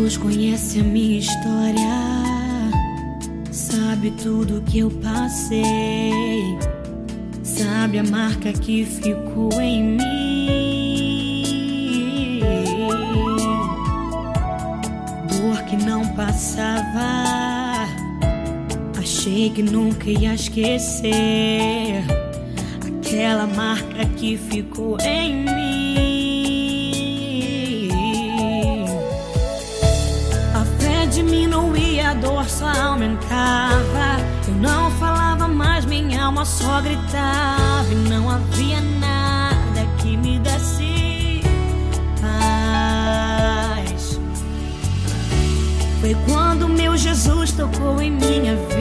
Jesus conhece a minha história, sabe tudo que eu passei, sabe a marca que ficou em mim. Dor que não passava, achei que nunca ia esquecer aquela marca que ficou em mim. A fé diminuía, a dor só aumentava. Eu não falava mais, minha alma só gritava. E não havia nada que me desse paz. Foi quando meu Jesus tocou em minha vida.